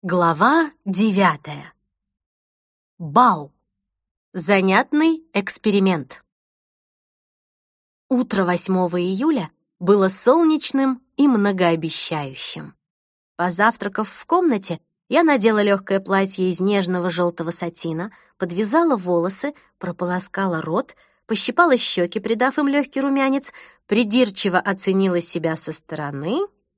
Глава 9. Бал. Занятный эксперимент. Утро 8 июля было солнечным и многообещающим. Позавтракав в комнате, я надела легкое платье из нежного желтого сатина, подвязала волосы, прополоскала рот, пощипала щеки, придав им легкий румянец, придирчиво оценила себя со стороны.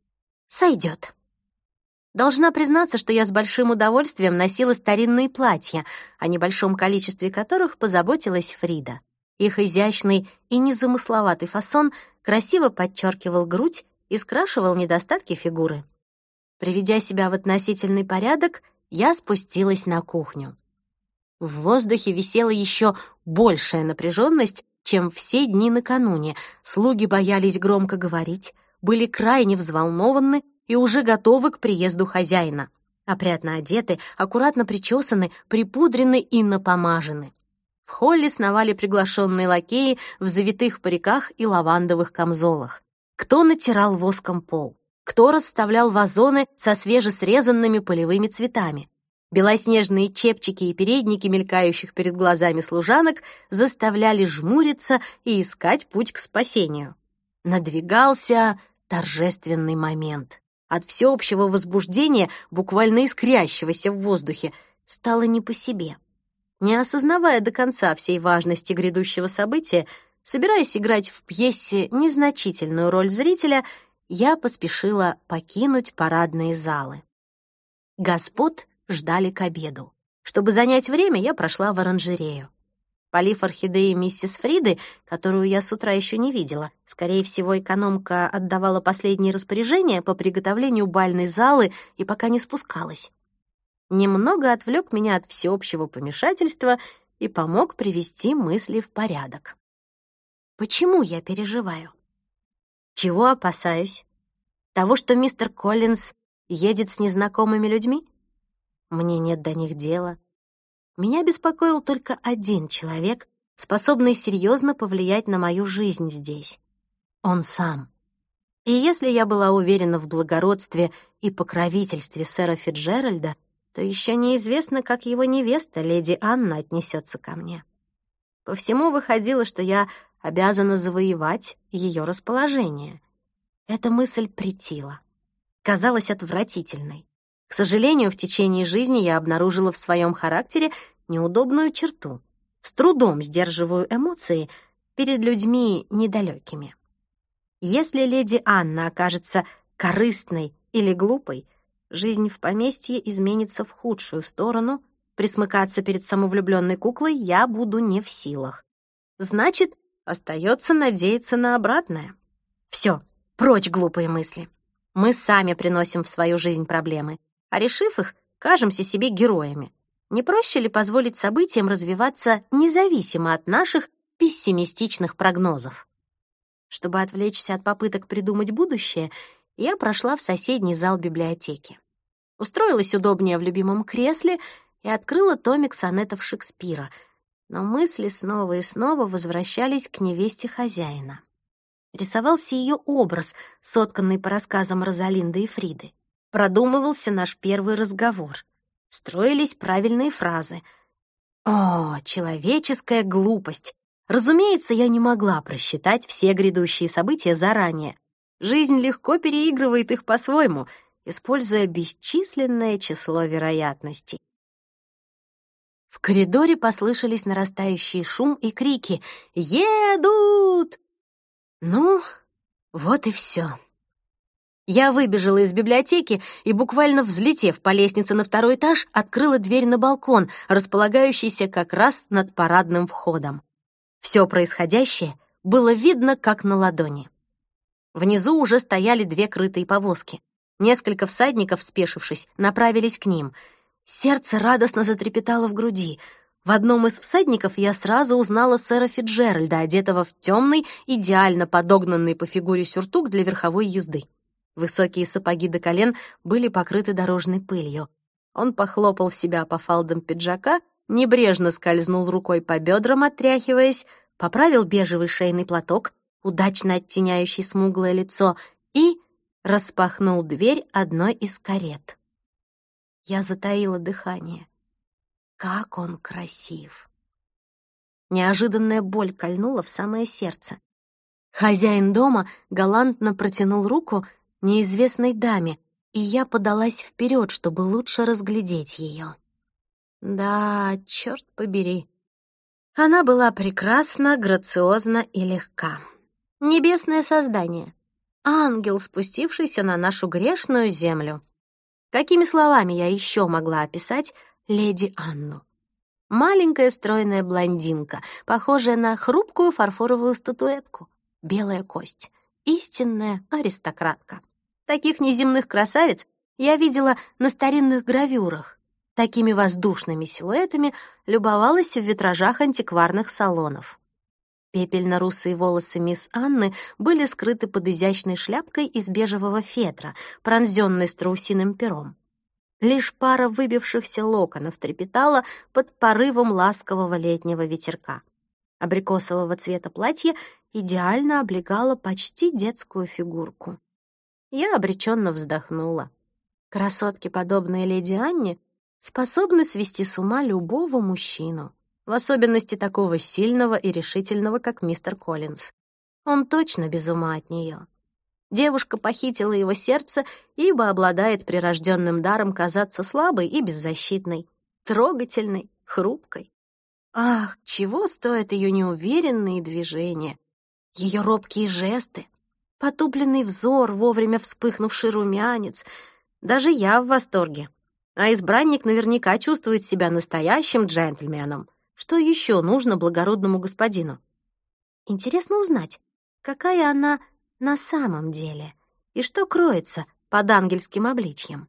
Сойдет. Должна признаться, что я с большим удовольствием носила старинные платья, о небольшом количестве которых позаботилась Фрида. Их изящный и незамысловатый фасон красиво подчеркивал грудь и скрашивал недостатки фигуры. Приведя себя в относительный порядок, я спустилась на кухню. В воздухе висела еще большая напряженность, чем все дни накануне. Слуги боялись громко говорить, были крайне взволнованы и уже готовы к приезду хозяина. Опрятно одеты, аккуратно причесаны, припудрены и напомажены. В холле сновали приглашенные лакеи в завитых париках и лавандовых камзолах. Кто натирал воском пол, кто расставлял вазоны со свежесрезанными полевыми цветами. Белоснежные чепчики и передники, мелькающих перед глазами служанок, заставляли жмуриться и искать путь к спасению. Надвигался торжественный момент. От всеобщего возбуждения, буквально искрящегося в воздухе, стало не по себе. Не осознавая до конца всей важности грядущего события, собираясь играть в пьесе незначительную роль зрителя, я поспешила покинуть парадные залы. Господ ждали к обеду. Чтобы занять время, я прошла в оранжерею. Полив орхидеи миссис Фриды, которую я с утра еще не видела, скорее всего, экономка отдавала последние распоряжения по приготовлению бальной залы и пока не спускалась. Немного отвлек меня от всеобщего помешательства и помог привести мысли в порядок. Почему я переживаю? Чего опасаюсь? Того, что мистер Коллинз едет с незнакомыми людьми? Мне нет до них дела. Меня беспокоил только один человек, способный серьезно повлиять на мою жизнь здесь. Он сам. И если я была уверена в благородстве и покровительстве сэра Фицджеральда, то еще неизвестно, как его невеста, леди Анна, отнесется ко мне. По всему выходило, что я обязана завоевать ее расположение. Эта мысль претила. Казалась отвратительной. К сожалению, в течение жизни я обнаружила в своем характере неудобную черту. С трудом сдерживаю эмоции перед людьми недалекими. Если леди Анна окажется корыстной или глупой, жизнь в поместье изменится в худшую сторону, присмыкаться перед самовлюбленной куклой я буду не в силах. Значит, остается надеяться на обратное. Все, прочь глупые мысли. Мы сами приносим в свою жизнь проблемы, а решив их, кажемся себе героями. Не проще ли позволить событиям развиваться независимо от наших пессимистичных прогнозов? Чтобы отвлечься от попыток придумать будущее, я прошла в соседний зал библиотеки. Устроилась удобнее в любимом кресле и открыла томик сонетов Шекспира, но мысли снова и снова возвращались к невесте хозяина. Рисовался ее образ, сотканный по рассказам Розалинды и Фриды. Продумывался наш первый разговор. Строились правильные фразы. О, человеческая глупость! Разумеется, я не могла просчитать все грядущие события заранее. Жизнь легко переигрывает их по-своему, используя бесчисленное число вероятностей. В коридоре послышались нарастающий шум и крики «Едут!». Ну, вот и все. Я выбежала из библиотеки и, буквально взлетев по лестнице на второй этаж, открыла дверь на балкон, располагающийся как раз над парадным входом. Все происходящее было видно как на ладони. Внизу уже стояли две крытые повозки. Несколько всадников, спешившись, направились к ним. Сердце радостно затрепетало в груди. В одном из всадников я сразу узнала сэра Фицджеральда, одетого в темный, идеально подогнанный по фигуре сюртук для верховой езды. Высокие сапоги до колен были покрыты дорожной пылью. Он похлопал себя по фалдам пиджака, небрежно скользнул рукой по бедрам, отряхиваясь, поправил бежевый шейный платок, удачно оттеняющий смуглое лицо, и распахнул дверь одной из карет. Я затаила дыхание. Как он красив! Неожиданная боль кольнула в самое сердце. Хозяин дома галантно протянул руку неизвестной даме, и я подалась вперед, чтобы лучше разглядеть ее. Да, черт побери. Она была прекрасна, грациозна и легка. Небесное создание. Ангел, спустившийся на нашу грешную землю. Какими словами я еще могла описать леди Анну? Маленькая стройная блондинка, похожая на хрупкую фарфоровую статуэтку. Белая кость. Истинная аристократка. Таких неземных красавиц я видела на старинных гравюрах. Такими воздушными силуэтами любовалась в витражах антикварных салонов. Пепельно-русые волосы мисс Анны были скрыты под изящной шляпкой из бежевого фетра, пронзённой страусиным пером. Лишь пара выбившихся локонов трепетала под порывом ласкового летнего ветерка. Абрикосового цвета платье идеально облегало почти детскую фигурку. Я обреченно вздохнула. Красотки, подобные леди Анне, способны свести с ума любого мужчину, в особенности такого сильного и решительного, как мистер Коллинз. Он точно без ума от нее. Девушка похитила его сердце, ибо обладает прирожденным даром казаться слабой и беззащитной, трогательной, хрупкой. Ах, чего стоят ее неуверенные движения, ее робкие жесты, потупленный взор, вовремя вспыхнувший румянец. Даже я в восторге. А избранник наверняка чувствует себя настоящим джентльменом. Что еще нужно благородному господину? Интересно узнать, какая она на самом деле и что кроется под ангельским обличьем.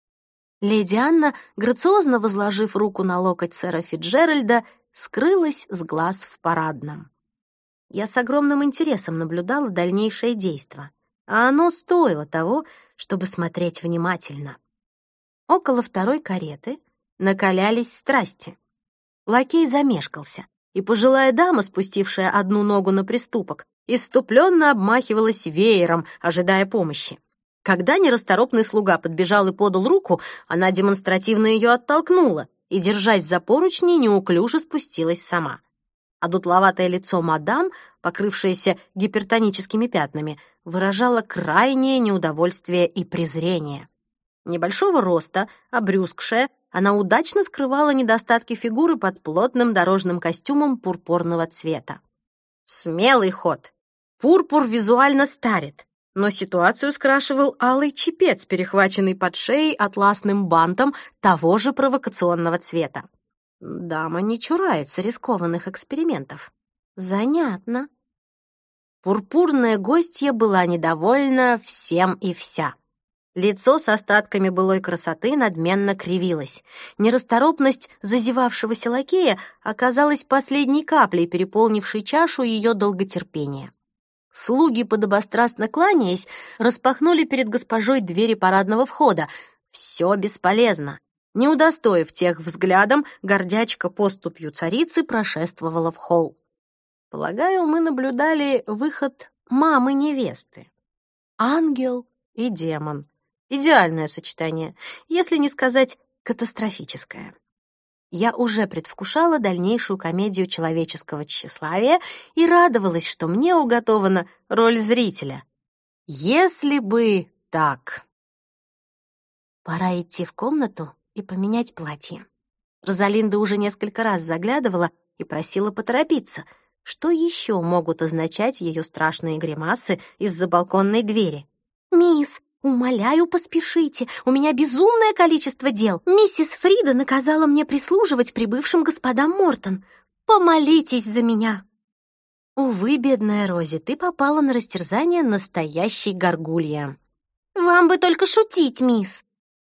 Леди Анна, грациозно возложив руку на локоть сэра Фицджеральда, скрылась с глаз в парадном. Я с огромным интересом наблюдала дальнейшее действо, а оно стоило того, чтобы смотреть внимательно. Около второй кареты накалялись страсти. Лакей замешкался, и пожилая дама, спустившая одну ногу на приступок, исступленно обмахивалась веером, ожидая помощи. Когда нерасторопный слуга подбежал и подал руку, она демонстративно ее оттолкнула и, держась за поручни, неуклюже спустилась сама. А дутловатое лицо мадам, покрывшееся гипертоническими пятнами, выражало крайнее неудовольствие и презрение. Небольшого роста, обрюзгшая, она удачно скрывала недостатки фигуры под плотным дорожным костюмом пурпурного цвета. Смелый ход. Пурпур визуально старит, но ситуацию скрашивал алый чепец, перехваченный под шеей атласным бантом того же провокационного цвета. Дама не чурается рискованных экспериментов. Занятно. Пурпурная гостья была недовольна всем и вся. Лицо с остатками былой красоты надменно кривилось. Нерасторопность зазевавшегося лакея оказалась последней каплей, переполнившей чашу ее долготерпения. Слуги, подобострастно кланяясь, распахнули перед госпожой двери парадного входа. Все бесполезно. Не удостоив тех взглядом, гордячка поступью царицы прошествовала в холл. Полагаю, мы наблюдали выход мамы невесты. Ангел и демон. Идеальное сочетание, если не сказать катастрофическое. Я уже предвкушала дальнейшую комедию человеческого тщеславия и радовалась, что мне уготована роль зрителя. Если бы так. Пора идти в комнату и поменять платье. Розалинда уже несколько раз заглядывала и просила поторопиться. Что еще могут означать ее страшные гримасы из-за балконной двери? «Мисс, умоляю, поспешите, у меня безумное количество дел. Миссис Фрида наказала мне прислуживать прибывшим господам Мортон. Помолитесь за меня». Увы, бедная Рози, ты попала на растерзание настоящей горгулья. «Вам бы только шутить, мисс».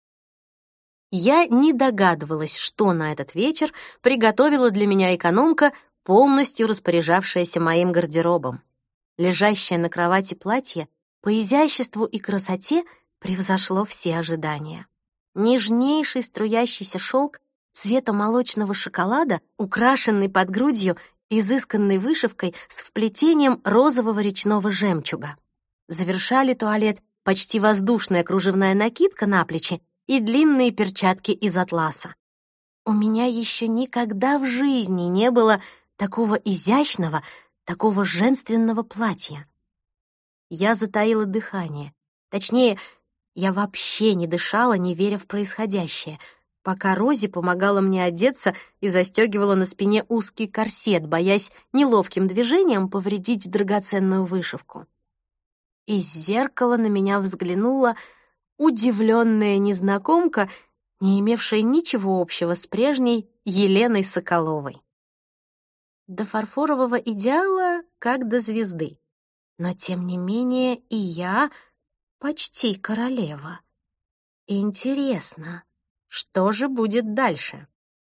Я не догадывалась, что на этот вечер приготовила для меня экономка, полностью распоряжавшаяся моим гардеробом. Лежащее на кровати платье по изяществу и красоте превзошло все ожидания. Нежнейший струящийся шелк цвета молочного шоколада, украшенный под грудью изысканной вышивкой с вплетением розового речного жемчуга. Завершали туалет почти воздушная кружевная накидка на плечи и длинные перчатки из атласа. У меня еще никогда в жизни не было такого изящного, такого женственного платья. Я затаила дыхание. Точнее, я вообще не дышала, не веря в происходящее, пока Рози помогала мне одеться и застегивала на спине узкий корсет, боясь неловким движением повредить драгоценную вышивку. Из зеркала на меня взглянула удивленная незнакомка, не имевшая ничего общего с прежней Еленой Соколовой. До фарфорового идеала как до звезды. Но, тем не менее, и я почти королева. Интересно, что же будет дальше?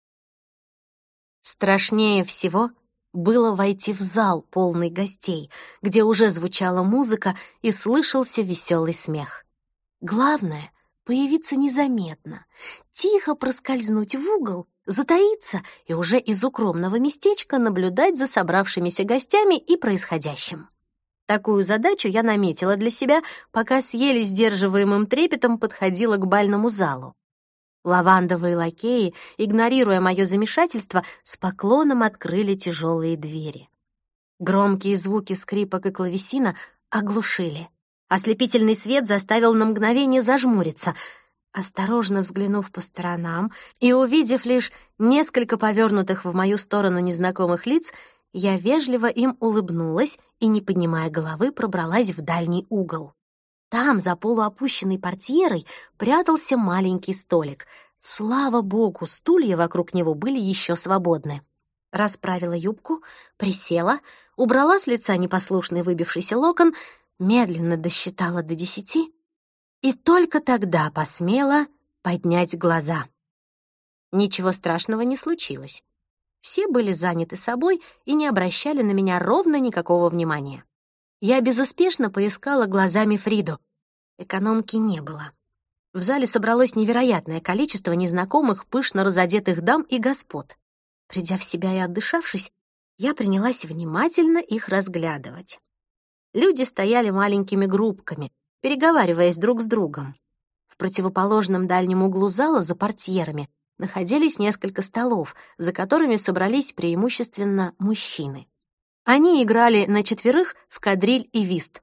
Страшнее всего было войти в зал, полный гостей, где уже звучала музыка и слышался веселый смех. Главное — появиться незаметно, тихо проскользнуть в угол, затаиться и уже из укромного местечка наблюдать за собравшимися гостями и происходящим. Такую задачу я наметила для себя, пока с еле сдерживаемым трепетом подходила к бальному залу. Лавандовые лакеи, игнорируя мое замешательство, с поклоном открыли тяжелые двери. Громкие звуки скрипок и клавесина оглушили. Ослепительный свет заставил на мгновение зажмуриться. Осторожно взглянув по сторонам и увидев лишь несколько повернутых в мою сторону незнакомых лиц, я вежливо им улыбнулась и, не поднимая головы, пробралась в дальний угол. Там, за полуопущенной портьерой, прятался маленький столик. Слава богу, стулья вокруг него были еще свободны. Расправила юбку, присела, убрала с лица непослушный выбившийся локон, медленно досчитала до 10 и только тогда посмела поднять глаза. Ничего страшного не случилось. Все были заняты собой и не обращали на меня ровно никакого внимания. Я безуспешно поискала глазами Фриду. Экономки не было. В зале собралось невероятное количество незнакомых, пышно разодетых дам и господ. Придя в себя и отдышавшись, я принялась внимательно их разглядывать. Люди стояли маленькими группками, переговариваясь друг с другом. В противоположном дальнем углу зала, за портьерами, находились несколько столов, за которыми собрались преимущественно мужчины. Они играли на четверых в кадриль и вист.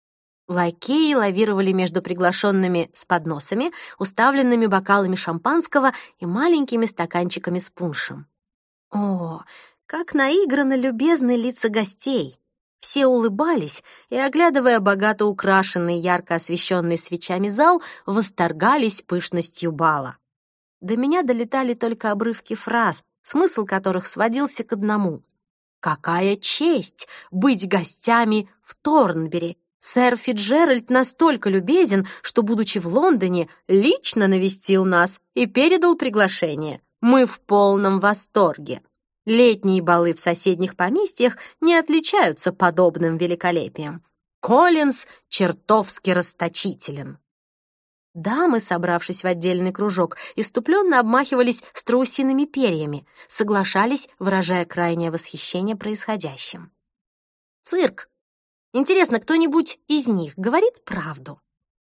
Лакеи лавировали между приглашенными с подносами, уставленными бокалами шампанского и маленькими стаканчиками с пуншем. О, как наигранно любезны лица гостей! Все улыбались и, оглядывая богато украшенный, ярко освещенный свечами зал, восторгались пышностью бала. До меня долетали только обрывки фраз, смысл которых сводился к одному. «Какая честь быть гостями в Торнбери! Сэр Фицджеральд настолько любезен, что, будучи в Лондоне, лично навестил нас и передал приглашение. Мы в полном восторге. Летние балы в соседних поместьях не отличаются подобным великолепием. Коллинз чертовски расточителен». Дамы, собравшись в отдельный кружок, иступленно обмахивались страусиными перьями, соглашались, выражая крайнее восхищение происходящим. Цирк. Интересно, кто-нибудь из них говорит правду?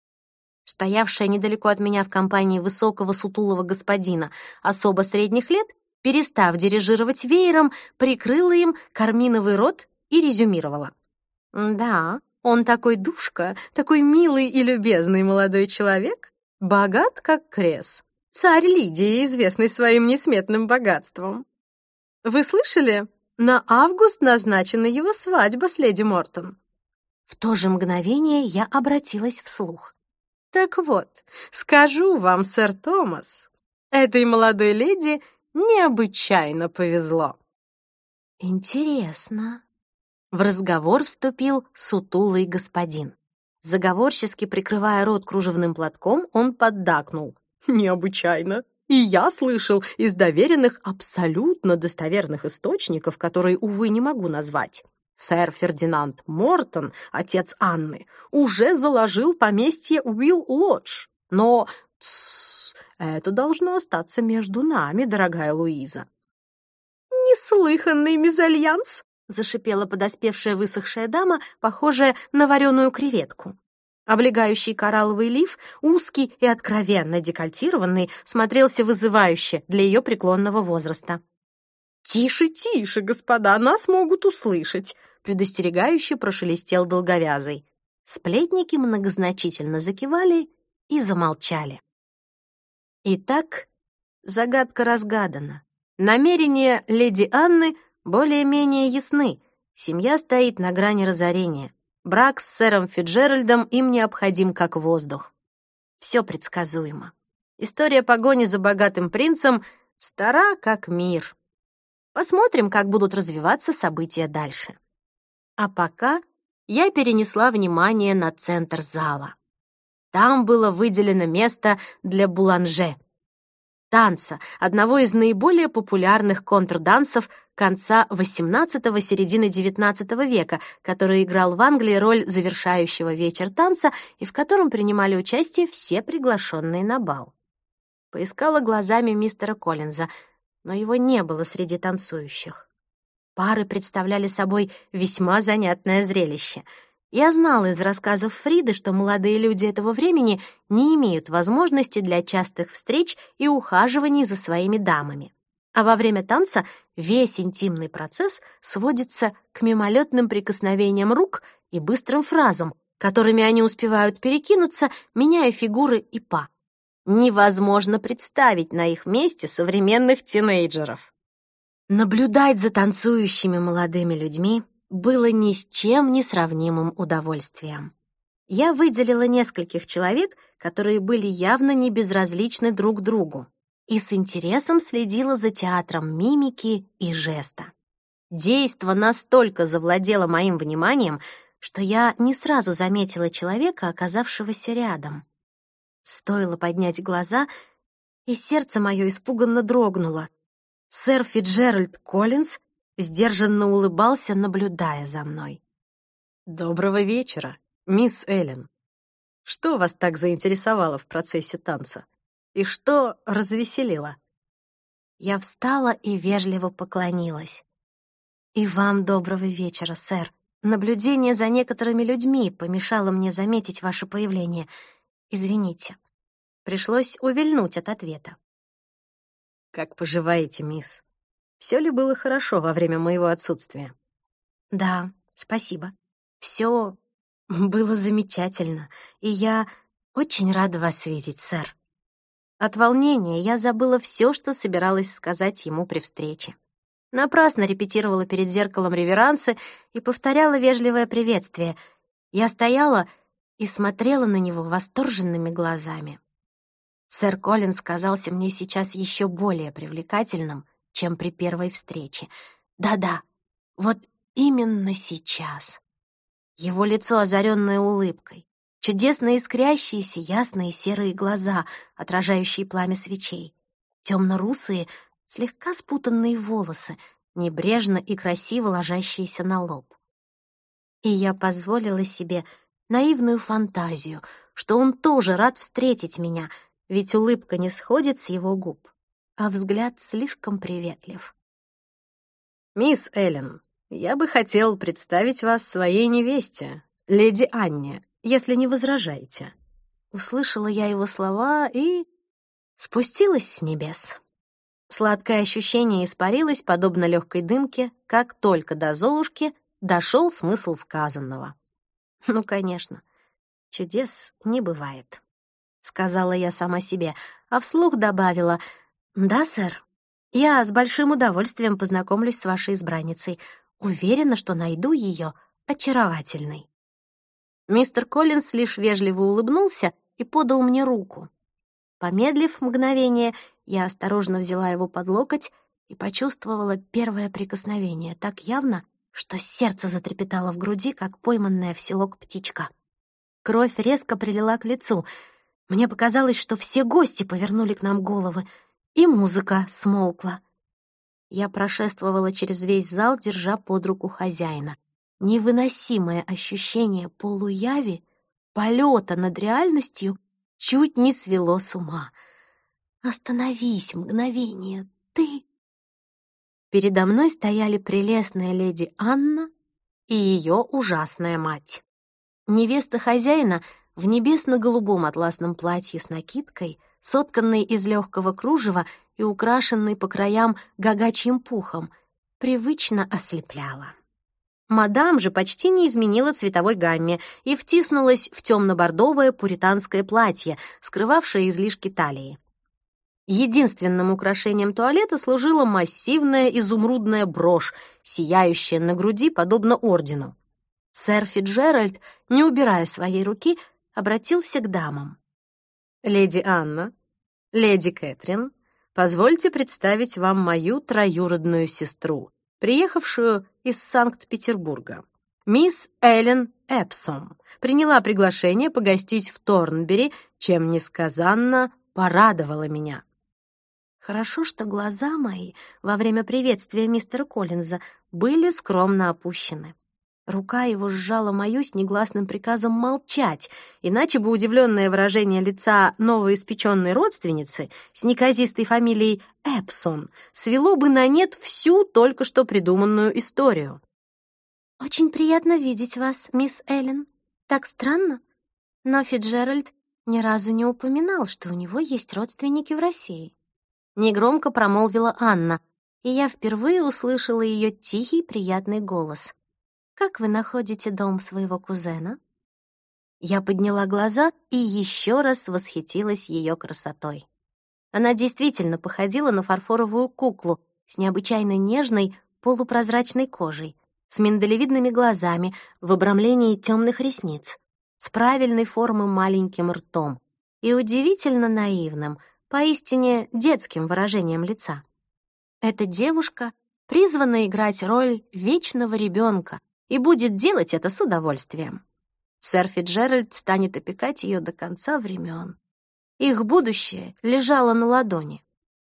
Стоявшая недалеко от меня в компании высокого сутулого господина особо средних лет, перестав дирижировать веером, прикрыла им карминовый рот и резюмировала. «Да, он такой душка, такой милый и любезный молодой человек, богат как крес. Царь Лидии, известный своим несметным богатством. Вы слышали? На август назначена его свадьба с леди Мортон». В то же мгновение я обратилась вслух. «Так вот, скажу вам, сэр Томас, этой молодой леди необычайно повезло». «Интересно». В разговор вступил сутулый господин. Заговорчески прикрывая рот кружевным платком, он поддакнул. «Необычайно. И я слышал из доверенных абсолютно достоверных источников, которые, увы, не могу назвать. Сэр Фердинанд Мортон, отец Анны, уже заложил поместье Уилл-Лодж. Но это должно остаться между нами, дорогая Луиза». «Неслыханный мезальянс!» — зашипела подоспевшая высохшая дама, похожая на вареную креветку. Облегающий коралловый лиф, узкий и откровенно декольтированный, смотрелся вызывающе для ее преклонного возраста. «Тише, тише, господа, нас могут услышать!» предостерегающе прошелестел долговязый. Сплетники многозначительно закивали и замолчали. Итак, загадка разгадана. Намерения леди Анны более-менее ясны. Семья стоит на грани разорения. Брак с сэром Фицджеральдом им необходим как воздух. Все предсказуемо. История погони за богатым принцем стара как мир. Посмотрим, как будут развиваться события дальше. А пока я перенесла внимание на центр зала. Там было выделено место для буланже. Танца, одного из наиболее популярных контрдансов конца XVIII – середины XIX века, который играл в Англии роль завершающего вечер танца и в котором принимали участие все приглашенные на бал. Поискала глазами мистера Коллинза, но его не было среди танцующих. Пары представляли собой весьма занятное зрелище. Я знала из рассказов Фриды, что молодые люди этого времени не имеют возможности для частых встреч и ухаживаний за своими дамами. А во время танца весь интимный процесс сводится к мимолетным прикосновениям рук и быстрым фразам, которыми они успевают перекинуться, меняя фигуры и па. Невозможно представить на их месте современных тинейджеров. Наблюдать за танцующими молодыми людьми было ни с чем не сравнимым удовольствием. Я выделила нескольких человек, которые были явно не безразличны друг другу, и с интересом следила за театром мимики и жеста. Действо настолько завладело моим вниманием, что я не сразу заметила человека, оказавшегося рядом. Стоило поднять глаза, и сердце мое испуганно дрогнуло. Сэр Фицджеральд Коллинз сдержанно улыбался, наблюдая за мной. «Доброго вечера, мисс Эллен. Что вас так заинтересовало в процессе танца? И что развеселило?» Я встала и вежливо поклонилась. «И вам доброго вечера, сэр. Наблюдение за некоторыми людьми помешало мне заметить ваше появление. Извините». Пришлось увильнуть от ответа. «Как поживаете, мисс? Все ли было хорошо во время моего отсутствия?» «Да, спасибо. Все было замечательно, и я очень рада вас видеть, сэр». От волнения я забыла все, что собиралась сказать ему при встрече. Напрасно репетировала перед зеркалом реверансы и повторяла вежливое приветствие. Я стояла и смотрела на него восторженными глазами. Сэр Коллинз казался мне сейчас еще более привлекательным, чем при первой встрече. Да-да, вот именно сейчас. Его лицо, озаренное улыбкой, чудесно искрящиеся ясные серые глаза, отражающие пламя свечей, темно-русые, слегка спутанные волосы, небрежно и красиво ложащиеся на лоб. И я позволила себе наивную фантазию, что он тоже рад встретить меня, ведь улыбка не сходит с его губ, а взгляд слишком приветлив. «Мисс Эллен, я бы хотел представить вас своей невесте, леди Анне, если не возражаете». Услышала я его слова и спустилась с небес. Сладкое ощущение испарилось, подобно легкой дымке, как только до Золушки дошел смысл сказанного. «Ну, конечно, чудес не бывает», — сказала я сама себе, а вслух добавила: «Да, сэр, я с большим удовольствием познакомлюсь с вашей избранницей. Уверена, что найду ее очаровательной». Мистер Коллинз лишь вежливо улыбнулся и подал мне руку. Помедлив мгновение, я осторожно взяла его под локоть и почувствовала первое прикосновение так явно, что сердце затрепетало в груди, как пойманная в селок птичка. Кровь резко прилила к лицу. Мне показалось, что все гости повернули к нам головы, и музыка смолкла. Я прошествовала через весь зал, держа под руку хозяина. Невыносимое ощущение полуяви, полета над реальностью чуть не свело с ума. «Остановись, мгновение, ты...» Передо мной стояли прелестная леди Анна и ее ужасная мать. Невеста хозяина в небесно-голубом атласном платье с накидкой, сотканной из легкого кружева и украшенной по краям гагачьим пухом, привычно ослепляла. Мадам же почти не изменила цветовой гамме и втиснулась в темно-бордовое пуританское платье, скрывавшее излишки талии. Единственным украшением туалета служила массивная изумрудная брошь, сияющая на груди, подобно ордену. Сэр Фицджеральд, не убирая своей руки, обратился к дамам. «Леди Анна, леди Кэтрин, позвольте представить вам мою троюродную сестру, приехавшую из Санкт-Петербурга. Мисс Эллен Эпсом приняла приглашение погостить в Торнбери, чем несказанно порадовала меня». Хорошо, что глаза мои во время приветствия мистера Коллинза были скромно опущены. Рука его сжала мою с негласным приказом молчать, иначе бы удивленное выражение лица новоиспеченной родственницы с неказистой фамилией Эпсон свело бы на нет всю только что придуманную историю. «Очень приятно видеть вас, мисс Эллен. Так странно, но Фицджеральд ни разу не упоминал, что у него есть родственники в России». Негромко промолвила Анна, и я впервые услышала ее тихий, приятный голос. «Как вы находите дом своего кузена?» Я подняла глаза и еще раз восхитилась ее красотой. Она действительно походила на фарфоровую куклу с необычайно нежной полупрозрачной кожей, с миндалевидными глазами в обрамлении темных ресниц, с правильной формы маленьким ртом и удивительно наивным, поистине детским выражением лица. Эта девушка призвана играть роль вечного ребенка и будет делать это с удовольствием. Сэр Фицджеральд станет опекать ее до конца времен. Их будущее лежало на ладони.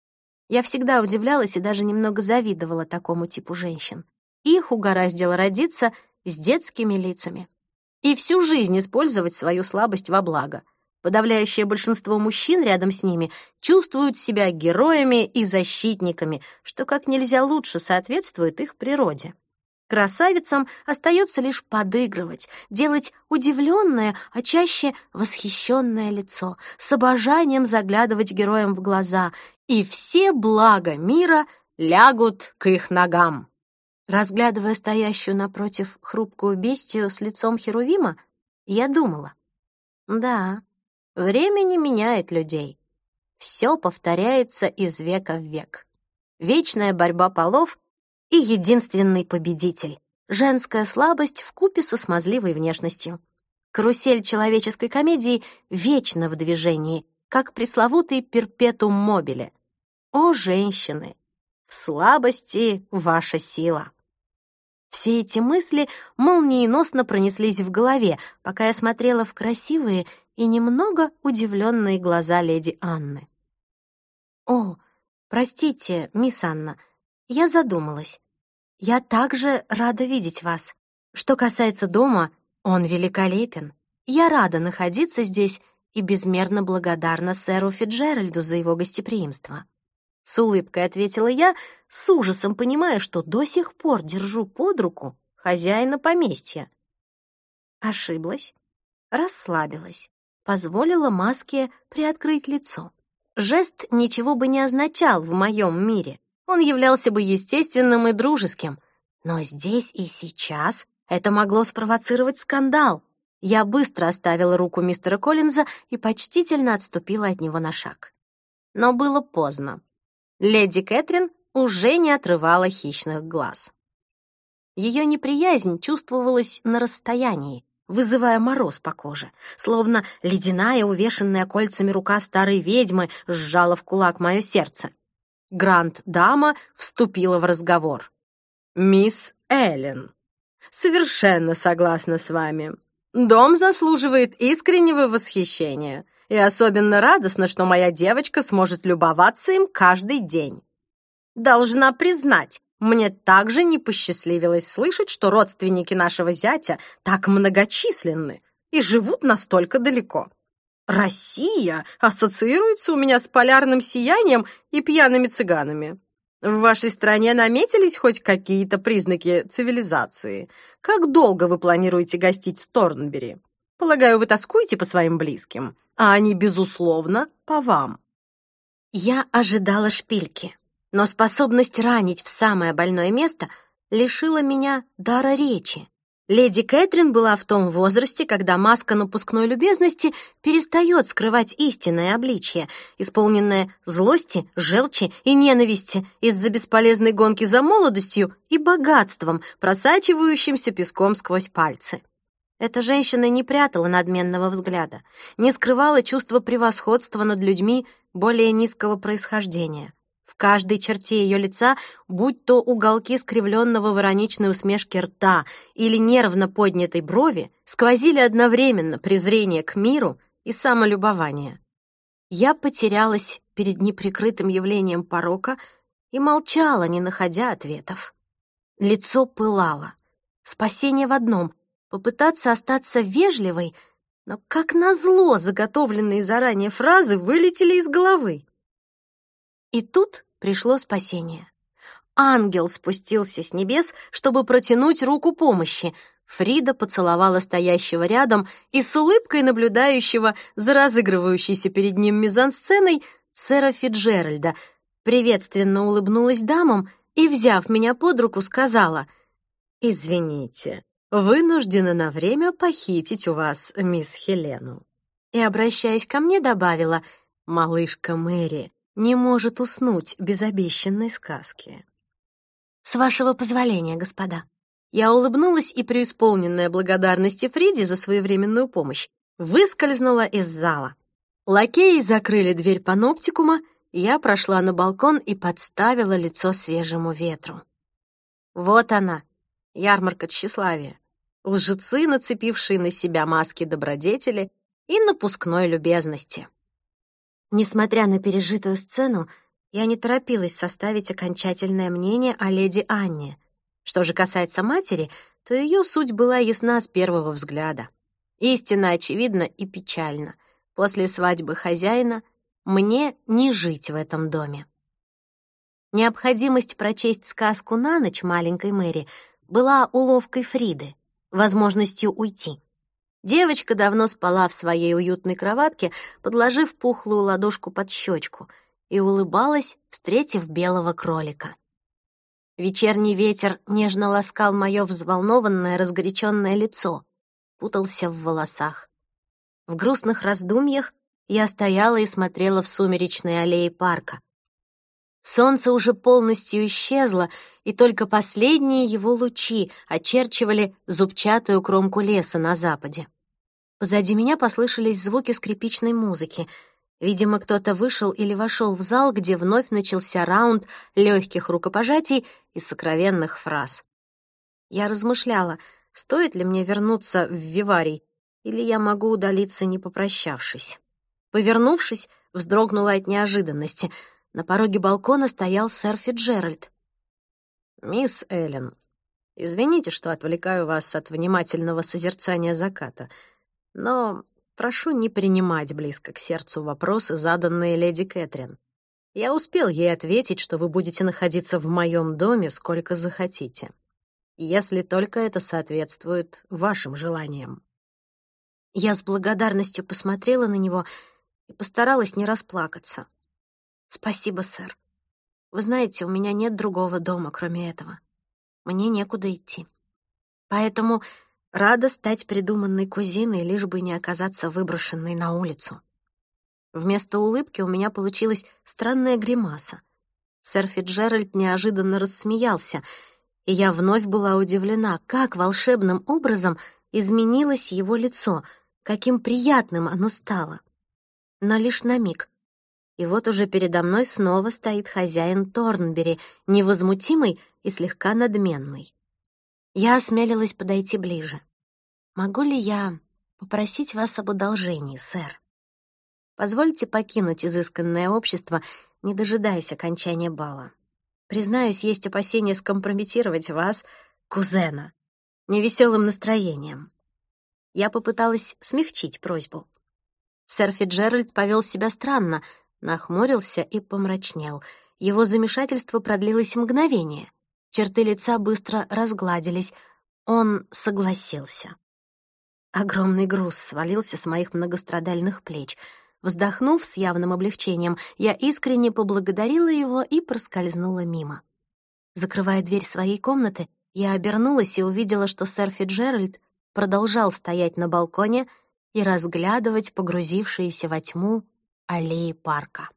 Я всегда удивлялась и даже немного завидовала такому типу женщин. Их угораздило родиться с детскими лицами и всю жизнь использовать свою слабость во благо. Подавляющее большинство мужчин рядом с ними чувствуют себя героями и защитниками, что как нельзя лучше соответствует их природе. Красавицам остается лишь подыгрывать, делать удивленное, а чаще восхищенное лицо, с обожанием заглядывать героям в глаза, и все блага мира лягут к их ногам. Разглядывая стоящую напротив хрупкую бестию с лицом Херувима, я думала: да, время не меняет людей. Все повторяется из века в век. Вечная борьба полов и единственный победитель — женская слабость вкупе со смазливой внешностью. Карусель человеческой комедии вечно в движении, как пресловутый перпетум мобиле. О, женщины! В слабости ваша сила. Все эти мысли молниеносно пронеслись в голове, пока я смотрела в красивые и немного удивленные глаза леди Анны. «О, простите, мисс Анна, я задумалась. Я также рада видеть вас. Что касается дома, он великолепен. Я рада находиться здесь и безмерно благодарна сэру Фицджеральду за его гостеприимство». С улыбкой ответила я, с ужасом понимая, что до сих пор держу под руку хозяина поместья. Ошиблась, расслабилась, позволила маске приоткрыть лицо. Жест ничего бы не означал в моем мире. Он являлся бы естественным и дружеским. Но здесь и сейчас это могло спровоцировать скандал. Я быстро оставила руку мистера Коллинза и почтительно отступила от него на шаг. Но было поздно. Леди Кэтрин уже не отрывала хищных глаз. Ее неприязнь чувствовалась на расстоянии, вызывая мороз по коже, словно ледяная, увешанная кольцами рука старой ведьмы сжала в кулак мое сердце. Гранд-дама вступила в разговор. «Мисс Эллен, совершенно согласна с вами. Дом заслуживает искреннего восхищения, и особенно радостно, что моя девочка сможет любоваться им каждый день. Должна признать, мне также не посчастливилось слышать, что родственники нашего зятя так многочисленны и живут настолько далеко. Россия ассоциируется у меня с полярным сиянием и пьяными цыганами. В вашей стране наметились хоть какие-то признаки цивилизации? Как долго вы планируете гостить в Торнбери? Полагаю, вы тоскуете по своим близким, а они, безусловно, по вам». Я ожидала шпильки, но способность ранить в самое больное место лишила меня дара речи. Леди Кэтрин была в том возрасте, когда маска напускной любезности перестает скрывать истинное обличье, исполненное злости, желчи и ненависти из-за бесполезной гонки за молодостью и богатством, просачивающимся песком сквозь пальцы. Эта женщина не прятала надменного взгляда, не скрывала чувства превосходства над людьми более низкого происхождения. В каждой черте ее лица, будь то уголки скривленного в ироничной усмешке рта или нервно поднятой брови, сквозили одновременно презрение к миру и самолюбование. Я потерялась перед неприкрытым явлением порока и молчала, не находя ответов. Лицо пылало. Спасение в одном — попытаться остаться вежливой, но, как назло, заготовленные заранее фразы вылетели из головы. И тут пришло спасение. Ангел спустился с небес, чтобы протянуть руку помощи. Фрида поцеловала стоящего рядом и с улыбкой наблюдающего за разыгрывающейся перед ним мизансценой сэра Фицджеральда приветственно улыбнулась дамам и, взяв меня под руку, сказала: «Извините, вынуждена на время похитить у вас мисс Хелену». И, обращаясь ко мне, добавила: «Малышка Мэри не может уснуть без обещанной сказки». «С вашего позволения, господа». Я улыбнулась и, преисполненная благодарности Фриде за своевременную помощь, выскользнула из зала. Лакеи закрыли дверь паноптикума, я прошла на балкон и подставила лицо свежему ветру. Вот она, ярмарка тщеславия. Лжецы, нацепившие на себя маски добродетели и напускной любезности. Несмотря на пережитую сцену, я не торопилась составить окончательное мнение о леди Анне. Что же касается матери, то ее суть была ясна с первого взгляда. Истинно очевидна и печальна. После свадьбы хозяина мне не жить в этом доме. Необходимость прочесть сказку на ночь маленькой Мэри была уловкой Фриды, возможностью уйти. Девочка давно спала в своей уютной кроватке, подложив пухлую ладошку под щечку, и улыбалась, встретив белого кролика. Вечерний ветер нежно ласкал мое взволнованное, разгоряченное лицо, путался в волосах. В грустных раздумьях я стояла и смотрела в сумеречные аллеи парка. Солнце уже полностью исчезло, и только последние его лучи очерчивали зубчатую кромку леса на западе. Позади меня послышались звуки скрипичной музыки. Видимо, кто-то вышел или вошел в зал, где вновь начался раунд легких рукопожатий и сокровенных фраз. Я размышляла, стоит ли мне вернуться в виварий, или я могу удалиться, не попрощавшись. Повернувшись, вздрогнула от неожиданности. На пороге балкона стоял сэр Фицджеральд. «Мисс Эллен, извините, что отвлекаю вас от внимательного созерцания заката, но прошу не принимать близко к сердцу вопросы, заданные леди Кэтрин. Я успел ей ответить, что вы будете находиться в моем доме сколько захотите, если только это соответствует вашим желаниям». Я с благодарностью посмотрела на него и постаралась не расплакаться. «Спасибо, сэр. Вы знаете, у меня нет другого дома, кроме этого. Мне некуда идти. Поэтому рада стать придуманной кузиной, лишь бы не оказаться выброшенной на улицу». Вместо улыбки у меня получилась странная гримаса. Сэр Фицджеральд неожиданно рассмеялся, и я вновь была удивлена, как волшебным образом изменилось его лицо, каким приятным оно стало. Но лишь на миг. И вот уже передо мной снова стоит хозяин Торнбери, невозмутимый и слегка надменный. Я осмелилась подойти ближе. «Могу ли я попросить вас об одолжении, сэр? Позвольте покинуть изысканное общество, не дожидаясь окончания бала. Признаюсь, есть опасения скомпрометировать вас, кузена, невеселым настроением». Я попыталась смягчить просьбу. Сэр Фицджеральд повел себя странно, нахмурился и помрачнел. Его замешательство продлилось мгновение. Черты лица быстро разгладились. Он согласился. Огромный груз свалился с моих многострадальных плеч. Вздохнув с явным облегчением, я искренне поблагодарила его и проскользнула мимо. Закрывая дверь своей комнаты, я обернулась и увидела, что сэр Фицджеральд продолжал стоять на балконе и разглядывать погрузившиеся во тьму аллеи парка.